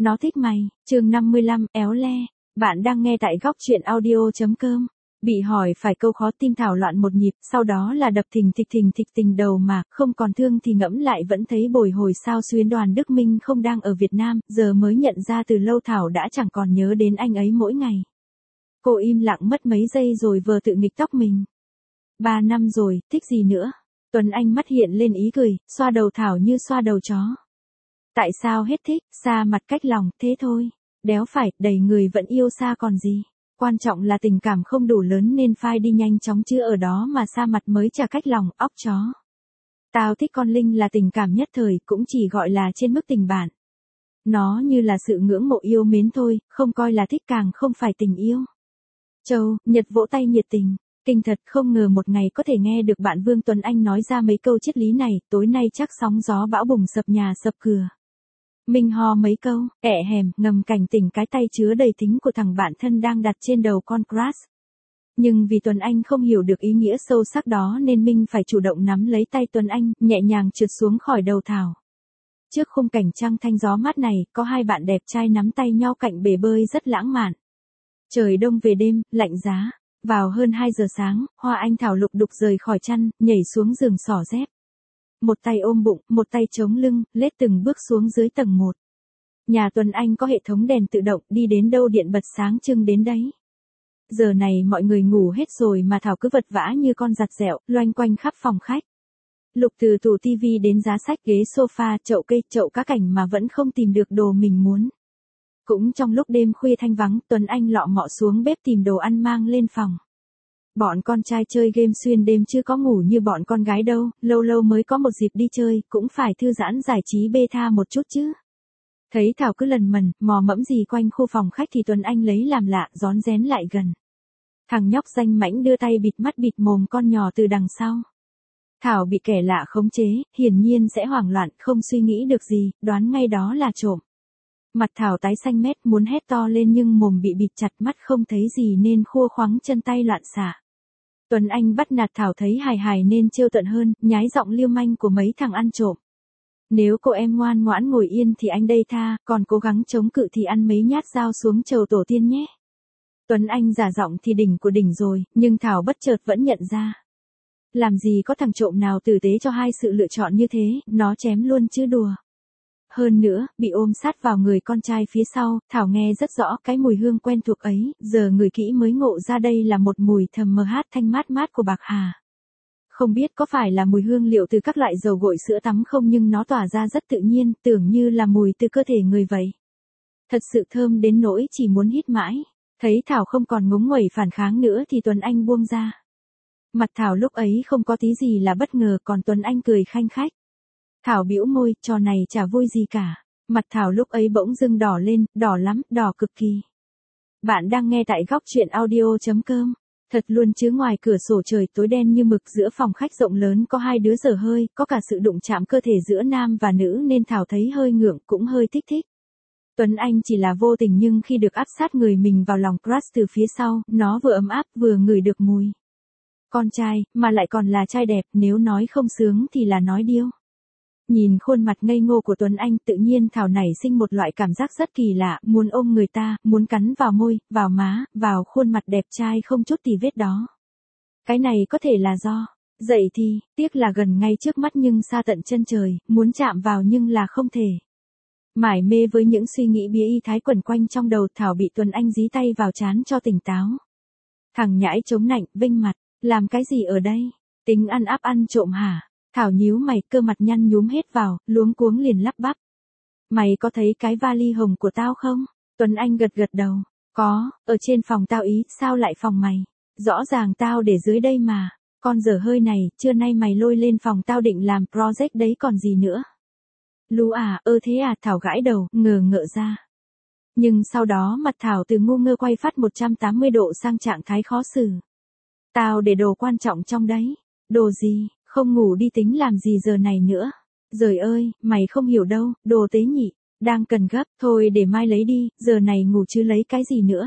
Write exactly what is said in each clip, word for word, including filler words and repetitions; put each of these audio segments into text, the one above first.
Nó thích mày, chương năm mươi lăm, éo le. Bạn đang nghe tại góc truyện audio.com. Bị hỏi phải câu khó tim thảo loạn một nhịp, sau đó là đập thình thịch thình thịch tình đầu mà, không còn thương thì ngẫm lại vẫn thấy bồi hồi sao xuyến Đoàn Đức Minh không đang ở Việt Nam, giờ mới nhận ra từ lâu Thảo đã chẳng còn nhớ đến anh ấy mỗi ngày. Cô im lặng mất mấy giây rồi vờ tự nghịch tóc mình. Ba năm rồi, thích gì nữa? Tuấn Anh mắt hiện lên ý cười, xoa đầu Thảo như xoa đầu chó. Tại sao hết thích, xa mặt cách lòng, thế thôi. Đéo phải, đầy người vẫn yêu xa còn gì. Quan trọng là tình cảm không đủ lớn nên phai đi nhanh chóng chứ ở đó mà xa mặt mới chả cách lòng, óc chó. Tao thích con Linh là tình cảm nhất thời, cũng chỉ gọi là trên mức tình bạn. Nó như là sự ngưỡng mộ yêu mến thôi, không coi là thích càng không phải tình yêu. Châu, Nhật vỗ tay nhiệt tình. Kinh thật, không ngờ một ngày có thể nghe được bạn Vương Tuấn Anh nói ra mấy câu triết lý này, tối nay chắc sóng gió bão bùng sập nhà sập cửa. Minh ho mấy câu, ẹ hèm, ngầm cảnh tỉnh cái tay chứa đầy tính của thằng bạn thân đang đặt trên đầu con Crush. Nhưng vì Tuấn Anh không hiểu được ý nghĩa sâu sắc đó nên Minh phải chủ động nắm lấy tay Tuấn Anh, nhẹ nhàng trượt xuống khỏi đầu Thảo. Trước khung cảnh trăng thanh gió mát này, có hai bạn đẹp trai nắm tay nhau cạnh bể bơi rất lãng mạn. Trời đông về đêm, lạnh giá. Vào hơn hai giờ sáng, Hoa Anh Thảo lục đục rời khỏi chăn, nhảy xuống giường xỏ dép. Một tay ôm bụng, một tay chống lưng, lết từng bước xuống dưới tầng một. Nhà Tuấn Anh có hệ thống đèn tự động, đi đến đâu điện bật sáng trưng đến đấy. Giờ này mọi người ngủ hết rồi mà Thảo cứ vật vã như con giặt dẹo, loanh quanh khắp phòng khách. Lục từ tủ tivi đến giá sách, ghế sofa, chậu cây, chậu cá cảnh mà vẫn không tìm được đồ mình muốn. Cũng trong lúc đêm khuya thanh vắng, Tuấn Anh lọ mọ xuống bếp tìm đồ ăn mang lên phòng. Bọn con trai chơi game xuyên đêm chứ có ngủ như bọn con gái đâu, lâu lâu mới có một dịp đi chơi, cũng phải thư giãn giải trí beta một chút chứ. Thấy Thảo cứ lần mần, mò mẫm gì quanh khu phòng khách thì Tuấn Anh lấy làm lạ, rón rén lại gần. Thằng nhóc danh mãnh đưa tay bịt mắt bịt mồm con nhỏ từ đằng sau. Thảo bị kẻ lạ khống chế, hiển nhiên sẽ hoảng loạn, không suy nghĩ được gì, đoán ngay đó là trộm. Mặt Thảo tái xanh mét muốn hét to lên nhưng mồm bị bịt chặt, mắt không thấy gì nên khua khoắng, chân tay loạn xạ. Tuấn Anh bắt nạt Thảo thấy hài hài nên trêu tận hơn, nhái giọng liêu manh của mấy thằng ăn trộm. Nếu cô em ngoan ngoãn ngồi yên thì anh đây tha, còn cố gắng chống cự thì ăn mấy nhát dao xuống chầu tổ tiên nhé. Tuấn Anh giả giọng thì đỉnh của đỉnh rồi, nhưng Thảo bất chợt vẫn nhận ra. Làm gì có thằng trộm nào tử tế cho hai sự lựa chọn như thế, nó chém luôn chứ đùa. Hơn nữa, bị ôm sát vào người con trai phía sau, Thảo nghe rất rõ cái mùi hương quen thuộc ấy, giờ người kỹ mới ngộ ra đây là một mùi thầm mờ hát thanh mát mát của bạc hà. Không biết có phải là mùi hương liệu từ các loại dầu gội sữa tắm không nhưng nó tỏa ra rất tự nhiên, tưởng như là mùi từ cơ thể người vậy. Thật sự thơm đến nỗi chỉ muốn hít mãi. Thấy Thảo không còn ngúng nguẩy phản kháng nữa thì Tuấn Anh buông ra. Mặt Thảo lúc ấy không có tí gì là bất ngờ, còn Tuấn Anh cười khanh khách. Thảo bĩu môi, trò này chả vui gì cả. Mặt Thảo lúc ấy bỗng dưng đỏ lên, đỏ lắm, đỏ cực kỳ. Bạn đang nghe tại góc truyện audio.com. Thật luôn chứ ngoài cửa sổ trời tối đen như mực, giữa phòng khách rộng lớn có hai đứa dở hơi, có cả sự đụng chạm cơ thể giữa nam và nữ nên Thảo thấy hơi ngượng, cũng hơi thích thích. Tuấn Anh chỉ là vô tình nhưng khi được áp sát người mình vào lòng Crush từ phía sau, nó vừa ấm áp vừa ngửi được mùi. Con trai, mà lại còn là trai đẹp, nếu nói không sướng thì là nói điêu. Nhìn khuôn mặt ngây ngô của Tuấn Anh, tự nhiên Thảo nảy sinh một loại cảm giác rất kỳ lạ, muốn ôm người ta, muốn cắn vào môi, vào má, vào khuôn mặt đẹp trai không chút tì vết đó. Cái này có thể là do, dậy thì, tiếc là gần ngay trước mắt nhưng xa tận chân trời, muốn chạm vào nhưng là không thể. Mải mê với những suy nghĩ bía y thái quẩn quanh trong đầu, Thảo bị Tuấn Anh dí tay vào trán cho tỉnh táo. Thằng nhãi chống nạnh, vinh mặt, làm cái gì ở đây? Tính ăn áp ăn trộm hả? Thảo nhíu mày, cơ mặt nhăn nhúm hết vào, luống cuống liền lắp bắp. Mày có thấy cái vali hồng của tao không? Tuấn Anh gật gật đầu. Có, ở trên phòng tao ý, sao lại phòng mày? Rõ ràng tao để dưới đây mà. Con dở hơi này, trưa nay mày lôi lên phòng tao định làm project đấy còn gì nữa. Lú à, ơ thế à, Thảo gãi đầu, ngờ ngợ ra. Nhưng sau đó mặt Thảo từ ngu ngơ quay phát một trăm tám mươi độ sang trạng thái khó xử. Tao để đồ quan trọng trong đấy. Đồ gì? Không ngủ đi tính làm gì giờ này nữa. Giời ơi, mày không hiểu đâu, đồ tế nhị. Đang cần gấp, thôi để mai lấy đi, giờ này ngủ chứ lấy cái gì nữa.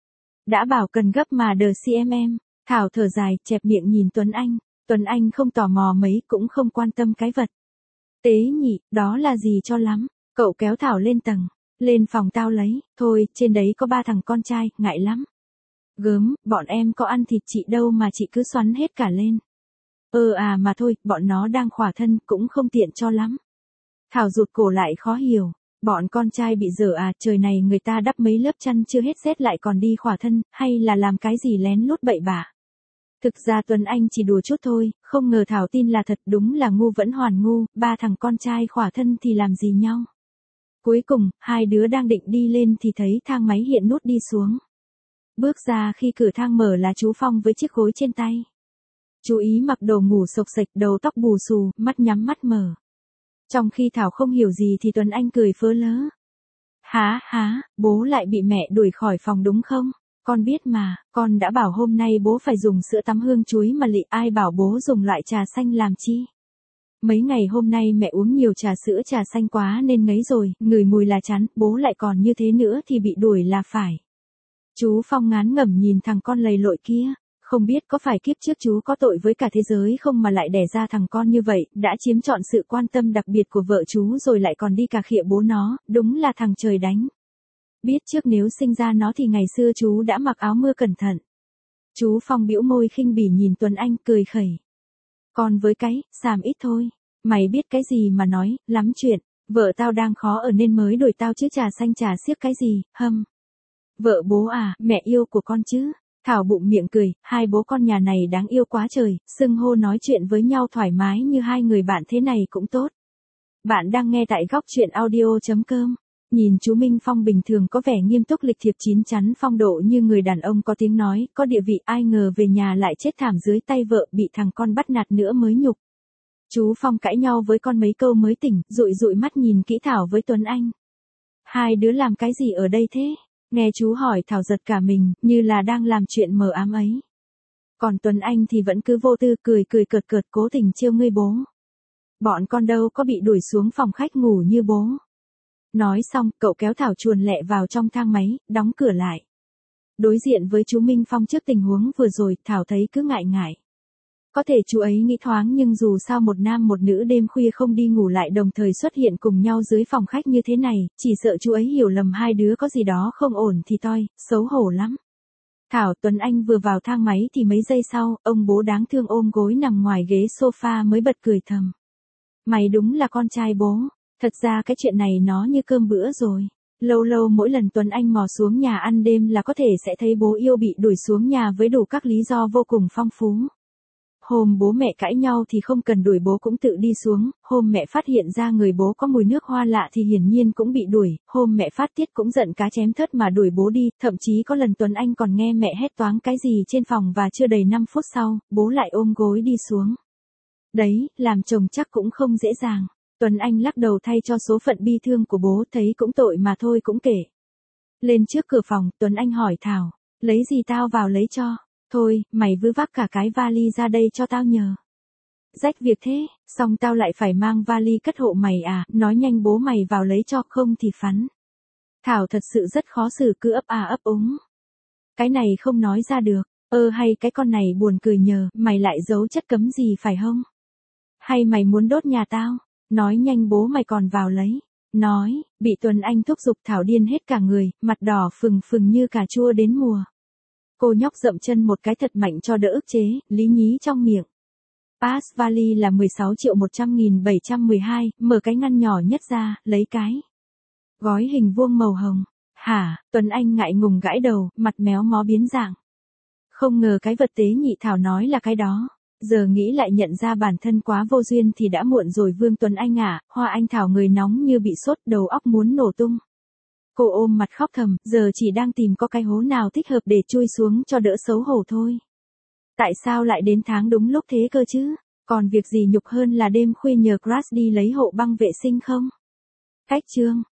Đã bảo cần gấp mà đờ xê em em. Thảo thở dài, chẹp miệng nhìn Tuấn Anh. Tuấn Anh không tò mò mấy, cũng không quan tâm cái vật tế nhị, đó là gì cho lắm. Cậu kéo Thảo lên tầng. Lên phòng tao lấy, thôi, trên đấy có ba thằng con trai, ngại lắm. Gớm, bọn em có ăn thịt chị đâu mà chị cứ xoắn hết cả lên. Ờ à mà thôi, bọn nó đang khỏa thân, cũng không tiện cho lắm. Thảo rụt cổ lại khó hiểu. Bọn con trai bị dở à, trời này người ta đắp mấy lớp chăn chưa hết rét lại còn đi khỏa thân, hay là làm cái gì lén lút bậy bạ. Thực ra Tuấn Anh chỉ đùa chút thôi, không ngờ Thảo tin là thật, đúng là ngu vẫn hoàn ngu, ba thằng con trai khỏa thân thì làm gì nhau. Cuối cùng, hai đứa đang định đi lên thì thấy thang máy hiện nút đi xuống. Bước ra khi cửa thang mở là chú Phong với chiếc gối trên tay. Chú ý mặc đồ ngủ xộc xệch, đầu tóc bù xù, mắt nhắm mắt mở. Trong khi Thảo không hiểu gì thì Tuấn Anh cười phớ lớ. Há há, bố lại bị mẹ đuổi khỏi phòng đúng không? Con biết mà, con đã bảo hôm nay bố phải dùng sữa tắm hương chuối mà lị, ai bảo bố dùng loại trà xanh làm chi? Mấy ngày hôm nay mẹ uống nhiều trà sữa trà xanh quá nên ngấy rồi, ngửi mùi là chán, bố lại còn như thế nữa thì bị đuổi là phải. Chú Phong ngán ngẩm nhìn thằng con lầy lội kia, không biết có phải kiếp trước chú có tội với cả thế giới không mà lại đẻ ra thằng con như vậy, đã chiếm trọn sự quan tâm đặc biệt của vợ chú rồi lại còn đi cà khịa bố nó, đúng là thằng trời đánh. Biết trước nếu sinh ra nó thì ngày xưa chú đã mặc áo mưa cẩn thận. Chú Phong bĩu môi khinh bỉ nhìn Tuấn Anh cười khẩy. Con với cái, xàm ít thôi. Mày biết cái gì mà nói, lắm chuyện. Vợ tao đang khó ở nên mới đổi tao chứ trà xanh trà xiếc cái gì, hâm. Vợ bố à, mẹ yêu của con chứ. Thảo bụng miệng cười, hai bố con nhà này đáng yêu quá trời, xưng hô nói chuyện với nhau thoải mái như hai người bạn thế này cũng tốt. Bạn đang nghe tại góc truyện audio chấm com. Nhìn chú Minh Phong bình thường có vẻ nghiêm túc lịch thiệp chín chắn phong độ như người đàn ông có tiếng nói, có địa vị, ai ngờ về nhà lại chết thảm dưới tay vợ, bị thằng con bắt nạt nữa mới nhục. Chú Phong cãi nhau với con mấy câu mới tỉnh, dụi dụi mắt nhìn kỹ Thảo với Tuấn Anh. Hai đứa làm cái gì ở đây thế? Nghe chú hỏi Thảo giật cả mình, như là đang làm chuyện mờ ám ấy. Còn Tuấn Anh thì vẫn cứ vô tư cười cười cợt cợt cố tình trêu ngươi bố. Bọn con đâu có bị đuổi xuống phòng khách ngủ như bố. Nói xong, cậu kéo Thảo chuồn lẹ vào trong thang máy, đóng cửa lại. Đối diện với chú Minh Phong trước tình huống vừa rồi, Thảo thấy cứ ngại ngại. Có thể chú ấy nghĩ thoáng nhưng dù sao một nam một nữ đêm khuya không đi ngủ lại đồng thời xuất hiện cùng nhau dưới phòng khách như thế này, chỉ sợ chú ấy hiểu lầm hai đứa có gì đó không ổn thì toi, xấu hổ lắm. Thảo Tuấn Anh vừa vào thang máy thì mấy giây sau, ông bố đáng thương ôm gối nằm ngoài ghế sofa mới bật cười thầm. Mày đúng là con trai bố. Thật ra cái chuyện này nó như cơm bữa rồi. Lâu lâu mỗi lần Tuấn Anh mò xuống nhà ăn đêm là có thể sẽ thấy bố yêu bị đuổi xuống nhà với đủ các lý do vô cùng phong phú. Hôm bố mẹ cãi nhau thì không cần đuổi bố cũng tự đi xuống, hôm mẹ phát hiện ra người bố có mùi nước hoa lạ thì hiển nhiên cũng bị đuổi, hôm mẹ phát tiết cũng giận cá chém thớt mà đuổi bố đi, thậm chí có lần Tuấn Anh còn nghe mẹ hét toáng cái gì trên phòng và chưa đầy năm phút sau, bố lại ôm gối đi xuống. Đấy, làm chồng chắc cũng không dễ dàng. Tuấn Anh lắc đầu thay cho số phận bi thương của bố, thấy cũng tội mà thôi cũng kể. Lên trước cửa phòng, Tuấn Anh hỏi Thảo, lấy gì tao vào lấy cho. Thôi, mày vứ vác cả cái vali ra đây cho tao nhờ. Rách việc thế, xong tao lại phải mang vali cất hộ mày à, nói nhanh bố mày vào lấy cho không thì phắn. Thảo thật sự rất khó xử cứ ấp à ấp úng. Cái này không nói ra được, ơ hay cái con này buồn cười nhờ, mày lại giấu chất cấm gì phải không? Hay mày muốn đốt nhà tao? Nói nhanh bố mày còn vào lấy. Nói, bị Tuấn Anh thúc giục Thảo điên hết cả người, mặt đỏ phừng phừng như cà chua đến mùa. Cô nhóc dậm chân một cái thật mạnh cho đỡ ức chế, lý nhí trong miệng. Pass vali là mười sáu triệu một trăm nghìn bảy trăm mười hai, mở cái ngăn nhỏ nhất ra, lấy cái gói hình vuông màu hồng. Hả, Tuấn Anh ngại ngùng gãi đầu, mặt méo mó biến dạng. Không ngờ cái vật tế nhị Thảo nói là cái đó. Giờ nghĩ lại nhận ra bản thân quá vô duyên thì đã muộn rồi Vương Tuấn Anh à, Hoa Anh Thảo người nóng như bị sốt đầu óc muốn nổ tung. Cô ôm mặt khóc thầm, giờ chỉ đang tìm có cái hố nào thích hợp để chui xuống cho đỡ xấu hổ thôi. Tại sao lại đến tháng đúng lúc thế cơ chứ? Còn việc gì nhục hơn là đêm khuya nhờ Crush đi lấy hộ băng vệ sinh không? Cách chương